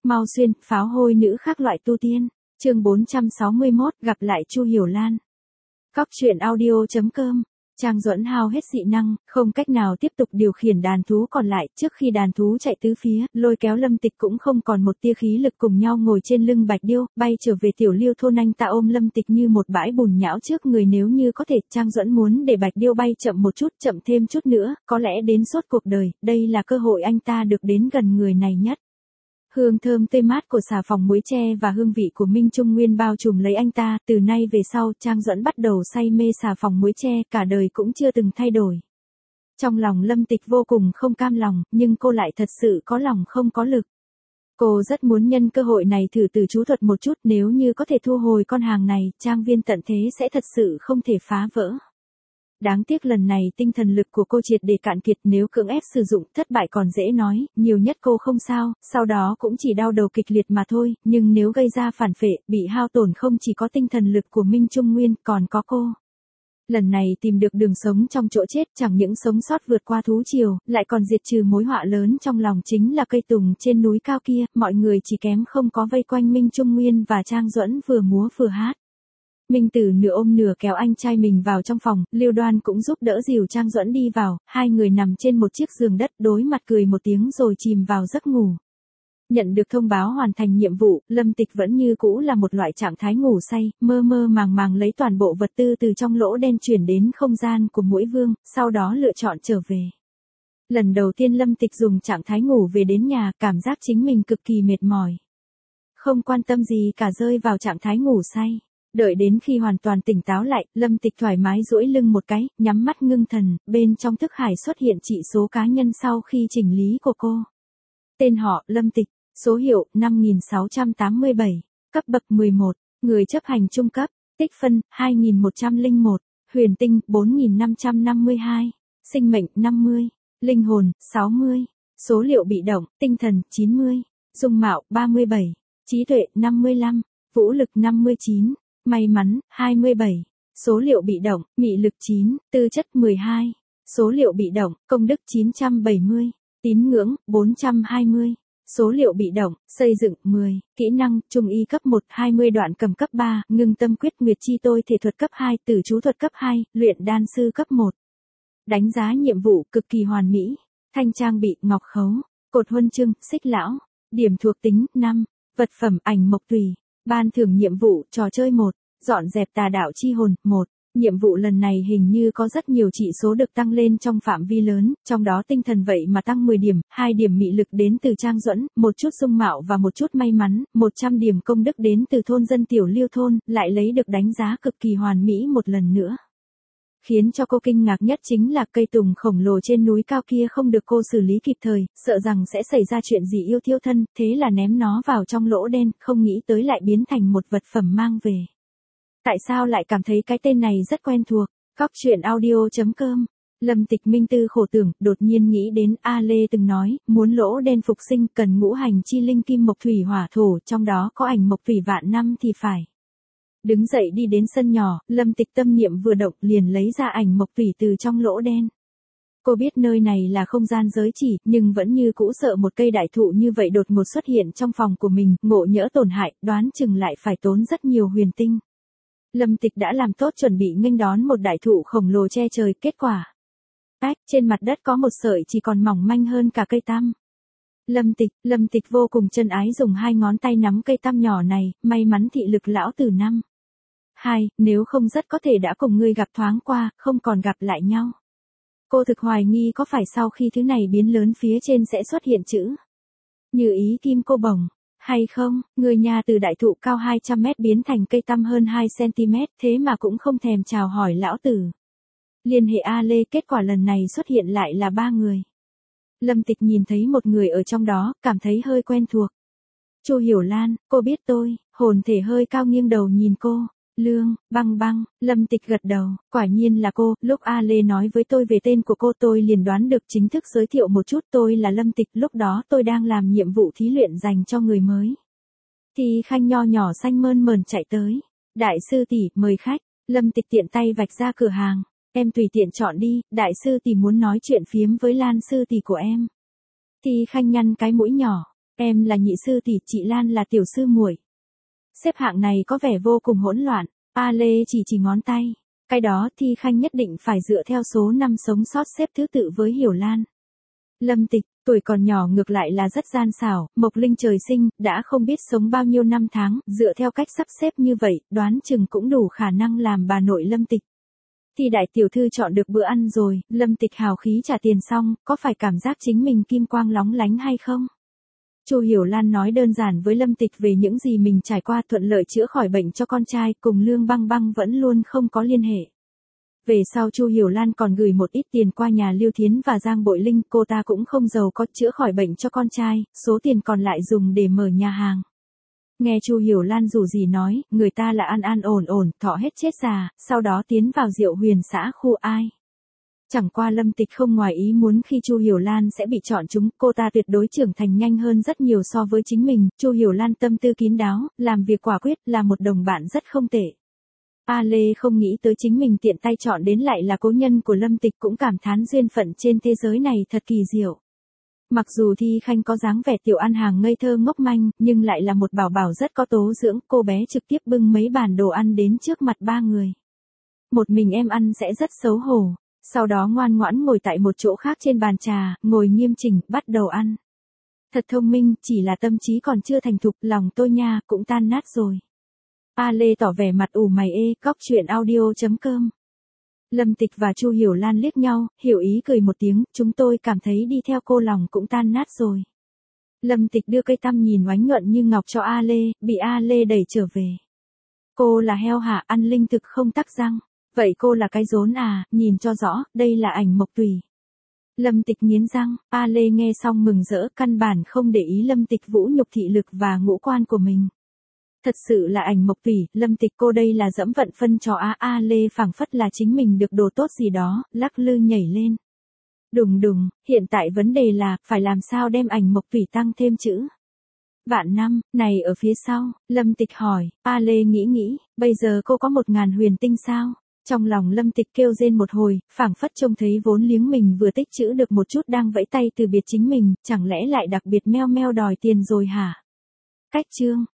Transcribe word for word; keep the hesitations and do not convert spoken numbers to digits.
Mau xuyên, pháo hôi nữ khác loại tu tiên. Chương bốn trăm sáu mươi mốt, gặp lại Chu Hiểu Lan. Cóc truyện audio chấm com. Trang Duẫn hao hết dị năng, không cách nào tiếp tục điều khiển đàn thú còn lại, trước khi đàn thú chạy tứ phía, lôi kéo Lâm Tịch cũng không còn một tia khí lực, cùng nhau ngồi trên lưng Bạch Điêu, bay trở về Tiểu Liêu thôn. Anh ta ôm Lâm Tịch như một bãi bùn nhão trước người, nếu như có thể, Trang Duẫn muốn để Bạch Điêu bay chậm một chút, chậm thêm chút nữa, có lẽ đến suốt cuộc đời, đây là cơ hội anh ta được đến gần người này nhất. Hương thơm tươi mát của xà phòng muối tre và hương vị của Minh Trung Nguyên bao trùm lấy anh ta, từ nay về sau, Trang Duẫn bắt đầu say mê xà phòng muối tre, cả đời cũng chưa từng thay đổi. Trong lòng Lâm Tịch vô cùng không cam lòng, nhưng cô lại thật sự có lòng không có lực. Cô rất muốn nhân cơ hội này thử từ chú thuật một chút, nếu như có thể thu hồi con hàng này, trang viên tận thế sẽ thật sự không thể phá vỡ. Đáng tiếc lần này tinh thần lực của cô triệt để cạn kiệt, nếu cưỡng ép sử dụng thất bại còn dễ nói, nhiều nhất cô không sao, sau đó cũng chỉ đau đầu kịch liệt mà thôi, nhưng nếu gây ra phản phệ, bị hao tổn không chỉ có tinh thần lực của Minh Trung Nguyên, còn có cô. Lần này tìm được đường sống trong chỗ chết, chẳng những sống sót vượt qua thú triều, lại còn diệt trừ mối họa lớn trong lòng, chính là cây tùng trên núi cao kia, mọi người chỉ kém không có vây quanh Minh Trung Nguyên và Trang Duẫn vừa múa vừa hát. Minh Tử nửa ôm nửa kéo anh trai mình vào trong phòng, Lưu Đoan cũng giúp đỡ dìu Trang Duẫn đi vào, hai người nằm trên một chiếc giường đất, đối mặt cười một tiếng rồi chìm vào giấc ngủ. Nhận được thông báo hoàn thành nhiệm vụ, Lâm Tịch vẫn như cũ là một loại trạng thái ngủ say, mơ mơ màng màng lấy toàn bộ vật tư từ trong lỗ đen chuyển đến không gian của Muỗi Vương, sau đó lựa chọn trở về. Lần đầu tiên Lâm Tịch dùng trạng thái ngủ về đến nhà, cảm giác chính mình cực kỳ mệt mỏi. Không quan tâm gì cả, rơi vào trạng thái ngủ say. Đợi đến khi hoàn toàn tỉnh táo lại, Lâm Tịch thoải mái duỗi lưng một cái, nhắm mắt ngưng thần, bên trong thức hải xuất hiện chỉ số cá nhân sau khi chỉnh lý của cô. Tên họ, Lâm Tịch, số hiệu, năm nghìn sáu trăm tám mươi bảy, cấp bậc mười một, người chấp hành trung cấp, tích phân, hai nghìn một trăm lẻ một, huyền tinh, bốn nghìn năm trăm năm mươi hai, sinh mệnh, năm mươi, linh hồn, sáu mươi, số liệu bị động, tinh thần, chín mươi, dung mạo, ba mươi bảy, trí tuệ, năm mươi lăm, vũ lực, năm mươi chín. May mắn, hai mươi bảy. Số liệu bị động, mị lực chín, tư chất mười hai. Số liệu bị động, công đức chín trăm bảy mươi. Tín ngưỡng, bốn trăm hai mươi. Số liệu bị động, xây dựng, mười. Kỹ năng, trung y cấp một, hai mươi đoạn cầm cấp ba, ngưng tâm quyết nguyệt chi tôi thể thuật cấp hai, tử chú thuật cấp hai, luyện đan sư cấp một. Đánh giá nhiệm vụ, cực kỳ hoàn mỹ. Thanh trang bị, ngọc khấu. Cột huân chương, xích lão. Điểm thuộc tính, năm. Vật phẩm, ảnh mộc tùy. Ban thưởng nhiệm vụ, trò chơi một, dọn dẹp tà đạo chi hồn, một. Nhiệm vụ lần này hình như có rất nhiều chỉ số được tăng lên trong phạm vi lớn, trong đó tinh thần vậy mà tăng mười điểm, hai điểm mị lực đến từ Trang Duẫn, một chút dung mạo và một chút may mắn, một trăm điểm công đức đến từ thôn dân Tiểu Liêu thôn, lại lấy được đánh giá cực kỳ hoàn mỹ một lần nữa. Khiến cho cô kinh ngạc nhất chính là cây tùng khổng lồ trên núi cao kia không được cô xử lý kịp thời, sợ rằng sẽ xảy ra chuyện gì yêu thiêu thân, thế là ném nó vào trong lỗ đen, không nghĩ tới lại biến thành một vật phẩm mang về. Tại sao lại cảm thấy cái tên này rất quen thuộc? Cóc truyện audio chấm com. Lâm Tịch minh tư khổ tưởng, đột nhiên nghĩ đến A Lê từng nói, muốn lỗ đen phục sinh cần ngũ hành chi linh kim mộc thủy hỏa thổ, trong đó có ảnh mộc thủy vạn năm thì phải. Đứng dậy đi đến sân nhỏ, Lâm Tịch tâm niệm vừa động liền lấy ra ảnh mộc thủy từ trong lỗ đen. Cô biết nơi này là không gian giới chỉ, nhưng vẫn như cũ sợ một cây đại thụ như vậy đột ngột xuất hiện trong phòng của mình, ngộ nhỡ tổn hại, đoán chừng lại phải tốn rất nhiều huyền tinh. Lâm Tịch đã làm tốt chuẩn bị nghênh đón một đại thụ khổng lồ che trời, kết quả. Ách, trên mặt đất có một sợi chỉ còn mỏng manh hơn cả cây tăm. Lâm Tịch, Lâm Tịch vô cùng chân ái dùng hai ngón tay nắm cây tăm nhỏ này, may mắn thị lực lão tử năm. Hai, nếu không rất có thể đã cùng ngươi gặp thoáng qua, không còn gặp lại nhau. Cô thực hoài nghi có phải sau khi thứ này biến lớn phía trên sẽ xuất hiện chữ như ý kim cô bồng, hay không, người nhà từ đại thụ cao hai trăm mét biến thành cây tăm hơn hai xăng-ti-mét, thế mà cũng không thèm chào hỏi lão tử. Liên hệ A Lê, kết quả lần này xuất hiện lại là ba người. Lâm Tịch nhìn thấy một người ở trong đó, cảm thấy hơi quen thuộc. Chu Hiểu Lan, cô biết tôi, hồn thể hơi cao nghiêng đầu nhìn cô. Lương, băng băng, Lâm Tịch gật đầu, quả nhiên là cô, lúc A Lê nói với tôi về tên của cô tôi liền đoán được, chính thức giới thiệu một chút, tôi là Lâm Tịch, lúc đó tôi đang làm nhiệm vụ thí luyện dành cho người mới. Thì Khanh nho nhỏ xanh mơn mờn chạy tới, đại sư tỷ, mời khách, Lâm Tịch tiện tay vạch ra cửa hàng, em tùy tiện chọn đi, đại sư tỷ muốn nói chuyện phiếm với Lan sư tỷ của em. Thì Khanh nhăn cái mũi nhỏ, Em là nhị sư tỷ, chị Lan là tiểu sư muội. Xếp hạng này có vẻ vô cùng hỗn loạn. A Lê chỉ chỉ ngón tay. Cái đó Thi Khanh nhất định phải dựa theo số năm sống sót xếp thứ tự với Hiểu Lan. Lâm Tịch, tuổi còn nhỏ ngược lại là rất gian xảo, Mộc Linh trời sinh, đã không biết sống bao nhiêu năm tháng, dựa theo cách sắp xếp như vậy, đoán chừng cũng đủ khả năng làm bà nội Lâm Tịch. Thì đại tiểu thư chọn được bữa ăn rồi, Lâm Tịch hào khí trả tiền xong, có phải cảm giác chính mình kim quang lóng lánh hay không? Chu Hiểu Lan nói đơn giản với Lâm Tịch về những gì mình trải qua, thuận lợi chữa khỏi bệnh cho con trai, cùng Lương Băng Băng vẫn luôn không có liên hệ. Về sau Chu Hiểu Lan còn gửi một ít tiền qua nhà Lưu Thiến và Giang Bội Linh, cô ta cũng không giàu có, chữa khỏi bệnh cho con trai, số tiền còn lại dùng để mở nhà hàng. Nghe Chu Hiểu Lan dù gì nói, người ta là an an ổn ổn, thọ hết chết già, sau đó tiến vào Diệu Huyền xã khu ai. Chẳng qua Lâm Tịch không ngoài ý muốn khi Chu Hiểu Lan sẽ bị chọn chúng, cô ta tuyệt đối trưởng thành nhanh hơn rất nhiều so với chính mình, Chu Hiểu Lan tâm tư kín đáo, làm việc quả quyết, là một đồng bạn rất không tệ. A Lê không nghĩ tới chính mình tiện tay chọn đến lại là cố nhân của Lâm Tịch, cũng cảm thán duyên phận trên thế giới này thật kỳ diệu. Mặc dù Thi Khanh có dáng vẻ tiểu ăn hàng ngây thơ ngốc manh, nhưng lại là một bảo bảo rất có tố dưỡng, cô bé trực tiếp bưng mấy bàn đồ ăn đến trước mặt ba người. Một mình em ăn sẽ rất xấu hổ, sau đó ngoan ngoãn ngồi tại một chỗ khác trên bàn trà, ngồi nghiêm chỉnh, bắt đầu ăn. Thật thông minh, chỉ là tâm trí còn chưa thành thục, lòng tôi nha, cũng tan nát rồi. A Lê tỏ vẻ mặt ủ mày ê, cóc truyện audio chấm com. Lâm Tịch và Chu Hiểu Lan liếc nhau, hiểu ý cười một tiếng, chúng tôi cảm thấy đi theo cô lòng cũng tan nát rồi. Lâm Tịch đưa cây tăm nhìn oánh nhuận như ngọc cho A Lê, bị A Lê đẩy trở về. Cô là heo hả, ăn linh thực không tắc răng. Vậy cô là cái rốn à, nhìn cho rõ, đây là ảnh Mộc Tùy. Lâm Tịch nghiến răng, A Lê nghe xong mừng rỡ, căn bản không để ý Lâm Tịch vũ nhục thị lực và ngũ quan của mình. Thật sự là ảnh Mộc Tùy, Lâm Tịch cô đây là dẫm vận phân cho A A Lê phảng phất là chính mình được đồ tốt gì đó, lắc lư nhảy lên. Đùng đùng, hiện tại vấn đề là, phải làm sao đem ảnh Mộc Tùy tăng thêm chữ. Vạn năm, này ở phía sau, Lâm Tịch hỏi, A Lê nghĩ nghĩ, bây giờ cô có một ngàn huyền tinh sao? Trong lòng Lâm Tịch kêu rên một hồi, phảng phất trông thấy vốn liếng mình vừa tích trữ được một chút đang vẫy tay từ biệt chính mình, chẳng lẽ lại đặc biệt meo meo đòi tiền rồi hả? Cách chương